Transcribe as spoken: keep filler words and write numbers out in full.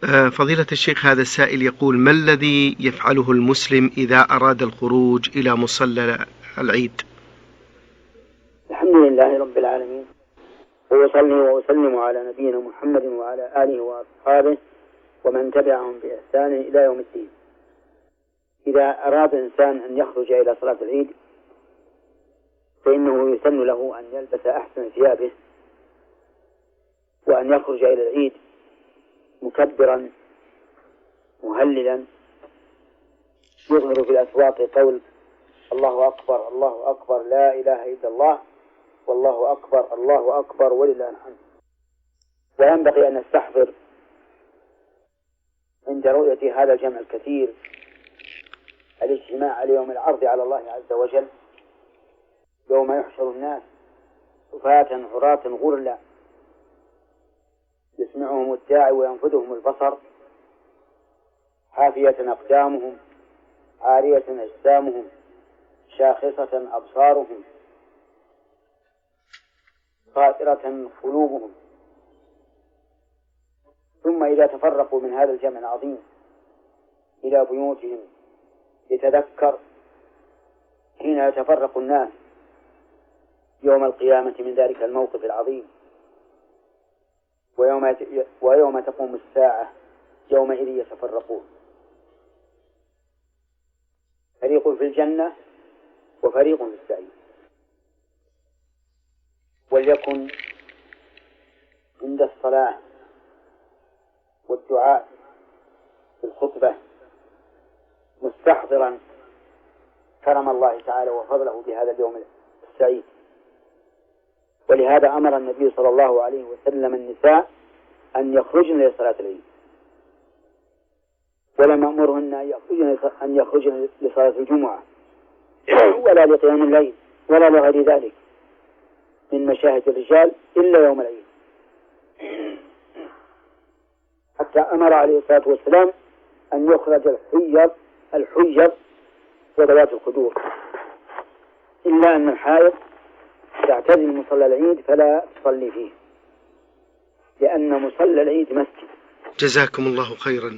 آه، فضيلة الشيخ، هذا السائل يقول: ما الذي يفعله المسلم إذا أراد الخروج إلى مصلى العيد؟ الحمد لله رب العالمين، وأصلي وأسلم على نبينا محمد وعلى آله وأصحابه ومن تبعهم بإحسان إلى يوم الدين. إذا أراد إنسان أن يخرج إلى صلاة العيد فإنه يسن له أن يلبس أحسن ثيابه، وأن يخرج إلى العيد مكبرا مهللا، يظهر في الأسواق قول الله أكبر الله أكبر لا إله إلا الله والله أكبر الله أكبر ولله الحمد. وينبغي أن نستحضر عند رؤية هذا الجمع الكثير الاجتماع ليوم العرض على الله عز وجل، يوم يحشر الناس حفاة عراة غرلا يسمعهم الداعي وينفذهم البصر، حافية أقدامهم عارية أجسامهم شاخصة أبصارهم خائرة قلوبهم. ثم إذا تفرقوا من هذا الجمع العظيم إلى بيوتهم يتذكر حين يتفرق الناس يوم القيامة من ذلك الموقف العظيم، ويوم ويوم تقوم الساعة يومئذ يتفرقون، فريق في الجنة وفريق في السعير. وليكن عند الصلاة والدعاء في الخطبة مستحضرا كرم الله تعالى وفضله بهذا اليوم السعيد. ولهذا أمر النبي صلى الله عليه وسلم النساء أن يخرجن لصلاة العيد، ولم أمرهن أن يخرجن لصلاة الجمعة ولا لقيام الليل ولا لغير ذلك من مشاهد الرجال إلا يوم العيد، حتى أمر عليه الصلاة والسلام أن يخرج الحيض الحيض وذوات الخدور، إلا أن الحائض تعتزل مصلى العيد فلا تصلي فيه، لأن مصلى العيد مسجد. جزاكم الله خيرا.